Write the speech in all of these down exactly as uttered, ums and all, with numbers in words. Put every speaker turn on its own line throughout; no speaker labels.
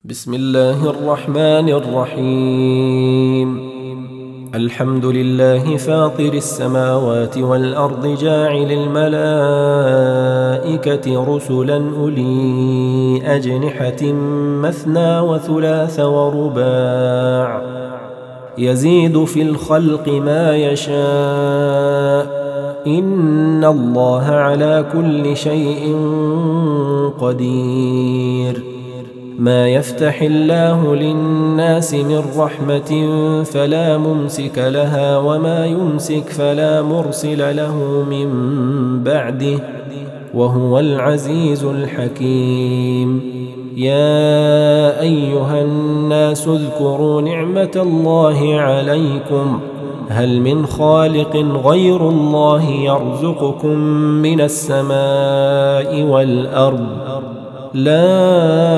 بسم الله الرحمن الرحيم. الحمد لله فاطر السماوات والأرض جاعل الملائكة رسلا أولي أجنحة مثنى وثلاث ورباع يزيد في الخلق ما يشاء إن الله على كل شيء قدير. ما يفتح الله للناس من رحمة فلا ممسك لها وما يمسك فلا مرسل له من بعده وهو العزيز الحكيم. يا أيها الناس اذكروا نعمة الله عليكم هل من خالق غير الله يرزقكم من السماء والأرض لا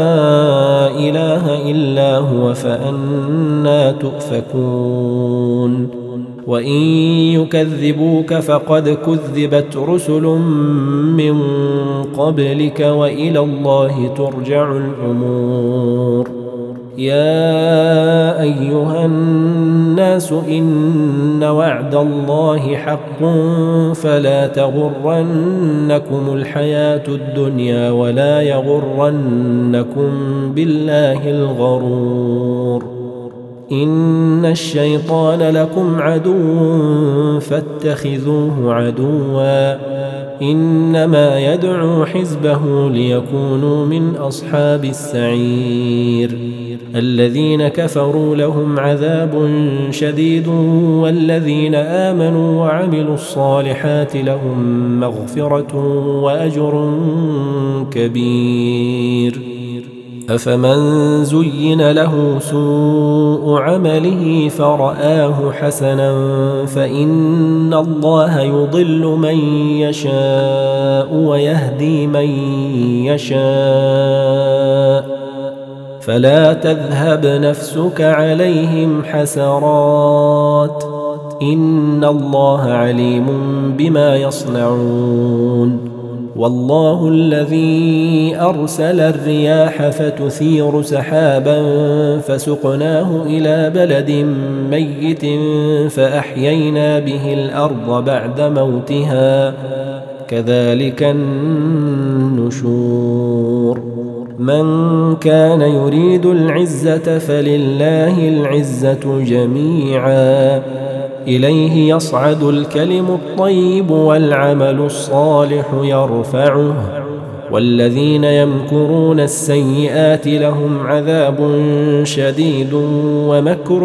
إله إلا هو فأنى تؤفكون. وإن يكذبوك فقد كذبت رسل من قبلك وإلى الله ترجع الأمور. يا أيها الناس إن وعد الله حق فلا تغرنكم الحياة الدنيا ولا يغرنكم بالله الغرور. إن الشيطان لكم عدو فاتخذوه عدوا إنما يدعو حزبه ليكونوا من أصحاب السعير. الذين كفروا لهم عذاب شديد والذين آمنوا وعملوا الصالحات لهم مغفرة وأجر كبير. أفمن زين له سوء عمله فرآه حسنا فإن الله يضل من يشاء ويهدي من يشاء فلا تذهب نفسك عليهم حسرات إن الله عليم بما يصنعون. والله الذي أرسل الرياح فتثير سحابا فسقناه إلى بلد ميت فأحيينا به الأرض بعد موتها كذلك النشور. من كان يريد العزة فلله العزة جميعا إليه يصعد الكلم الطيب والعمل الصالح يرفعه والذين يمكرون السيئات لهم عذاب شديد ومكر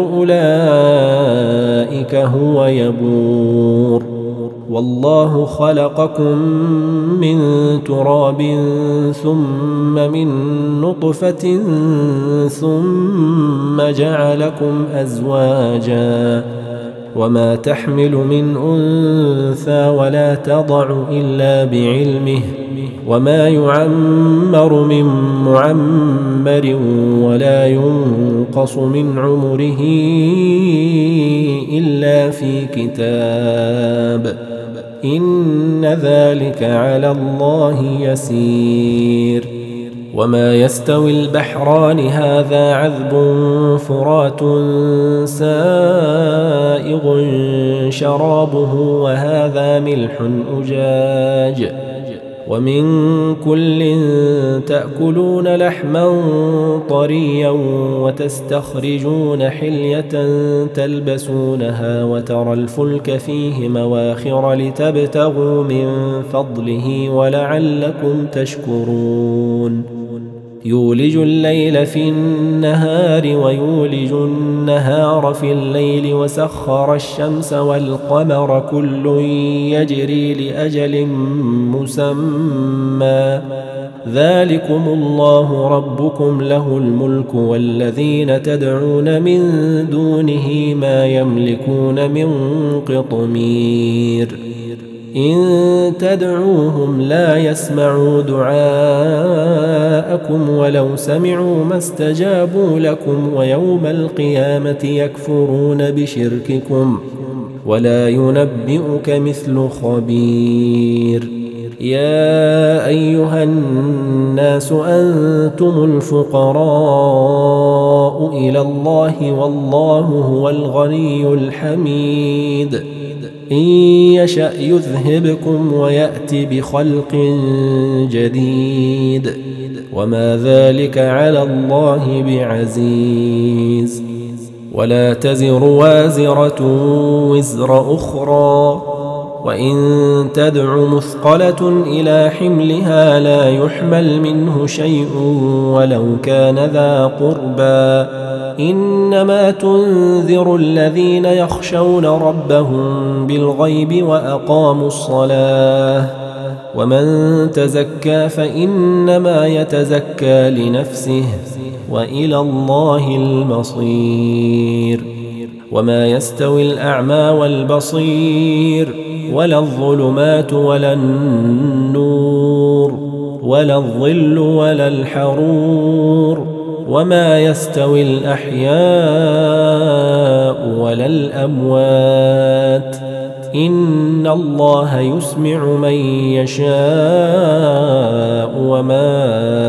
أولئك هو يبور. والله خلقكم من تراب ثم من نطفة ثم جعلكم أزواجا وما تحمل من أنثى ولا تضع إلا بعلمه وما يعمر من معمر ولا ينقص من عمره إلا في كتاب إن ذلك على الله يسير. وما يستوي البحران هذا عذب فرات سائغ شرابه وهذا ملح أجاج ومن كل تأكلون لحما طريا وتستخرجون حلية تلبسونها وترى الفلك فيه مواخر لتبتغوا من فضله ولعلكم تشكرون. يولج الليل في النهار ويولج النهار في الليل وسخر الشمس والقمر كل يجري لأجل مسمى ذلكم الله ربكم له الملك والذين تدعون من دونه ما يملكون من قطمير. إن تدعوهم لا يسمعوا دعاءكم ولو سمعوا ما استجابوا لكم ويوم القيامة يكفرون بشرككم ولا ينبئك مثل خبير. يا أيها الناس أنتم الفقراء إلى الله والله هو الغني الحميد إن يشأ يذهبكم ويأت بخلق جديد وما ذلك على الله بعزيز ولا تزر وازرة وزر أخرى وإن تدع مثقلة إلى حملها لا يحمل منه شيء ولو كان ذا قربى إنما تنذر الذين يخشون ربهم بالغيب وأقاموا الصلاة ومن تزكى فإنما يتزكى لنفسه وإلى الله المصير وما يستوي الأعمى والبصير ولا الظلمات ولا النور ولا الظل ولا الحرور وما يستوي الأحياء ولا الأموات إن الله يسمع من يشاء وما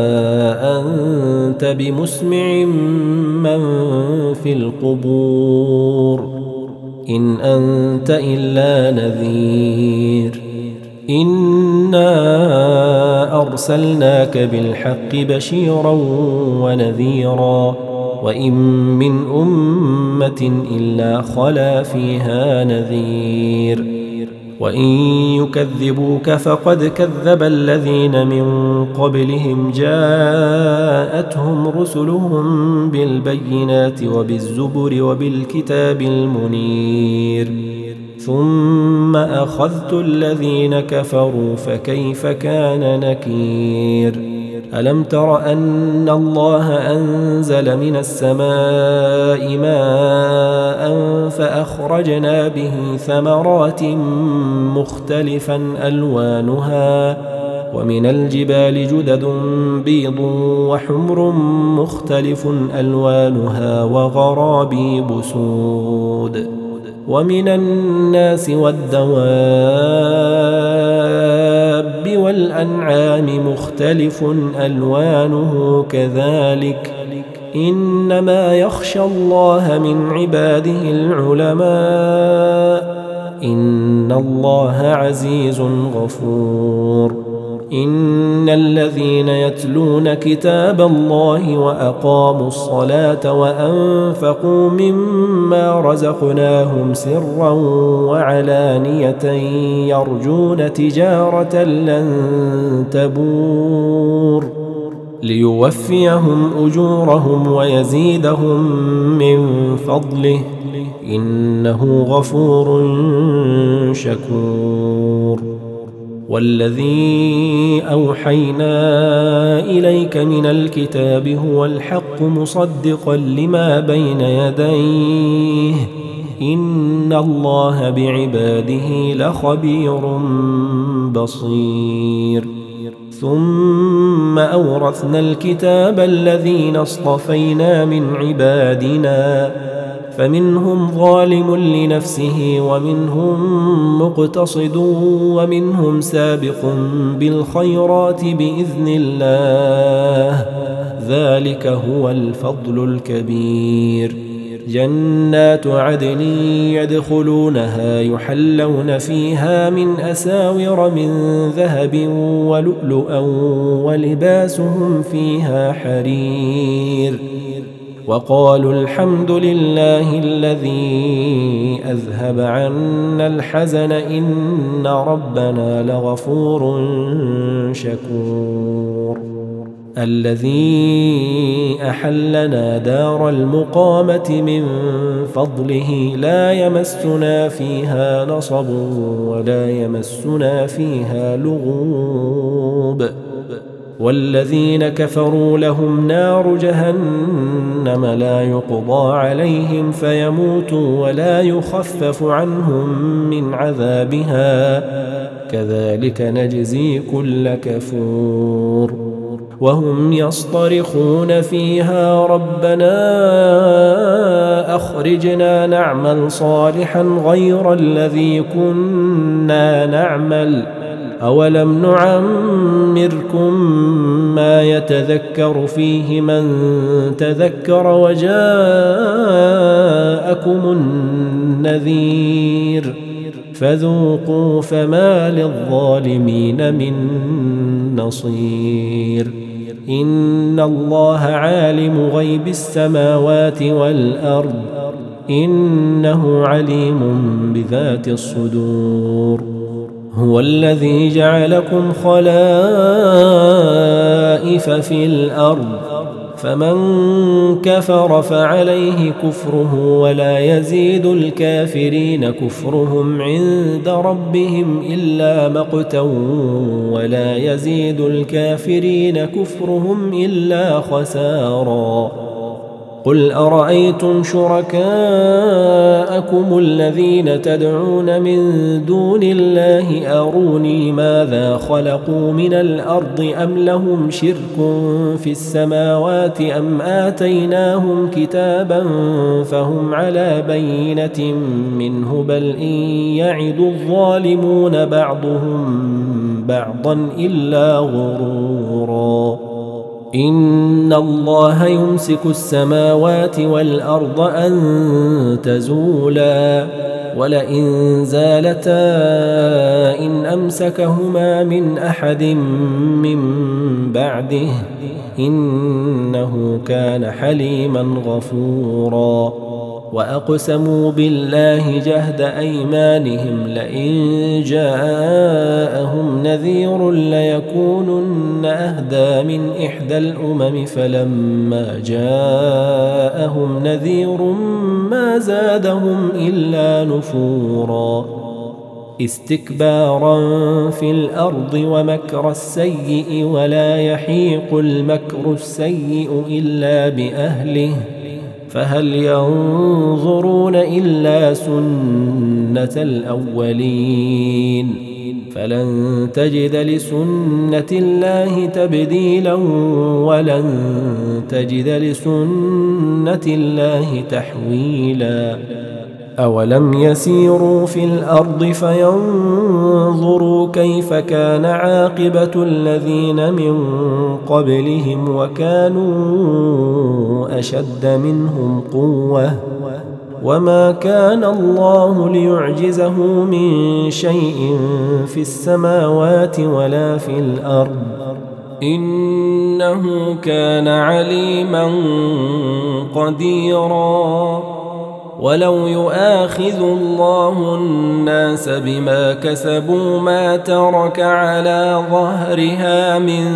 أنت بمسمع من في القبور إن أنت إلا نذير إنا أرسلناك بالحق بشيرا ونذيرا وإن من أمة إلا خلا فيها نذير وإن يكذبوك فقد كذب الذين من قبلهم جاءتهم رسلهم بالبينات وبالزبر وبالكتاب المنير ثم أخذت الذين كفروا فكيف كان نكير ألم تر أن الله أنزل من السماء ماء فأخرجنا به ثمرات مختلفا ألوانها ومن الجبال جدد بيض وحمر مختلف ألوانها وغرابيب سود ومن الناس والدواب والأنعام مختلف ألوانه كذلك إنما يخشى الله من عباده العلماء إن الله عزيز غفور إن الذين يتلون كتاب الله وأقاموا الصلاة وأنفقوا مما رزقناهم سرا وعلانية يرجون تجارة لن تبور ليوفيهم أجورهم ويزيدهم من فضله إنه غفور شكور والذي أوحينا إليك من الكتاب هو الحق مصدقا لما بين يديه إن الله بعباده لخبير بصير ثم أورثنا الكتاب الذين اصطفينا من عبادنا فمنهم ظالم لنفسه ومنهم مقتصد ومنهم سابق بالخيرات بإذن الله ذلك هو الفضل الكبير جنات عدن يدخلونها يحلون فيها من أساور من ذهب ولؤلؤا ولباسهم فيها حرير وقالوا الحمد لله الذي أذهب عنا الحزن إن ربنا لغفور شكور الذي أحلنا دار المقامة من فضله لا يمسنا فيها نصب ولا يمسنا فيها لغوب والذين كفروا لهم نار جهنم لا يقضى عليهم فيموتوا ولا يخفف عنهم من عذابها كذلك نجزي كل كفور وهم يصطرخون فيها ربنا أخرجنا نعمل صالحا غير الذي كنا نعمل أولم نعمركم ما يتذكر فيه من تذكر وجاءكم النذير فذوقوا فما للظالمين من نصير إن الله عالم غيب السماوات والأرض إنه عليم بذات الصدور هو الذي جعلكم خلائف في الأرض فمن كفر فعليه كفره ولا يزيد الكافرين كفرهم عند ربهم إلا مقتا ولا يزيد الكافرين كفرهم إلا خسارا قل أرأيتم شركاءكم الذين تدعون من دون الله أروني ماذا خلقوا من الأرض أم لهم شرك في السماوات أم آتيناهم كتابا فهم على بينة منه بل إن يعد الظالمون بعضهم بعضا إلا غرورا إن الله يمسك السماوات والأرض أن تزولا ولئن زالتا إن أمسكهما من أحد من بعده إنه كان حليما غفورا وأقسموا بالله جهد أيمانهم لئن جاءهم نذير ليكونن أهدى من إحدى الأمم فلما جاءهم نذير ما زادهم إلا نفورا استكبارا في الأرض ومكر السيء ولا يحيق المكر السيء إلا بأهله فهل ينظرون إلا سنة الأولين فلن تجد لسنة الله تبديلا ولن تجد لسنة الله تحويلا أولم يسيروا في الأرض فينظروا كيف كان عاقبة الذين من قبلهم وكانوا أشد منهم قوة وما كان الله ليعجزه من شيء في السماوات ولا في الأرض إنه كان عليما قديرا ولو يؤاخذ الله الناس بما كسبوا ما ترك على ظهرها من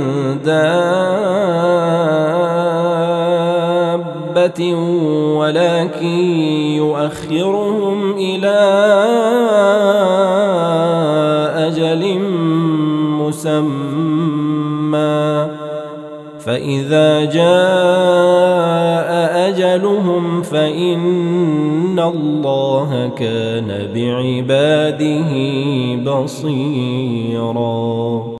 دابة ولكن يؤخرهم إلى أجل مسمى فإذا جاء أجلهم فإن الله كان بعباده بصيرا.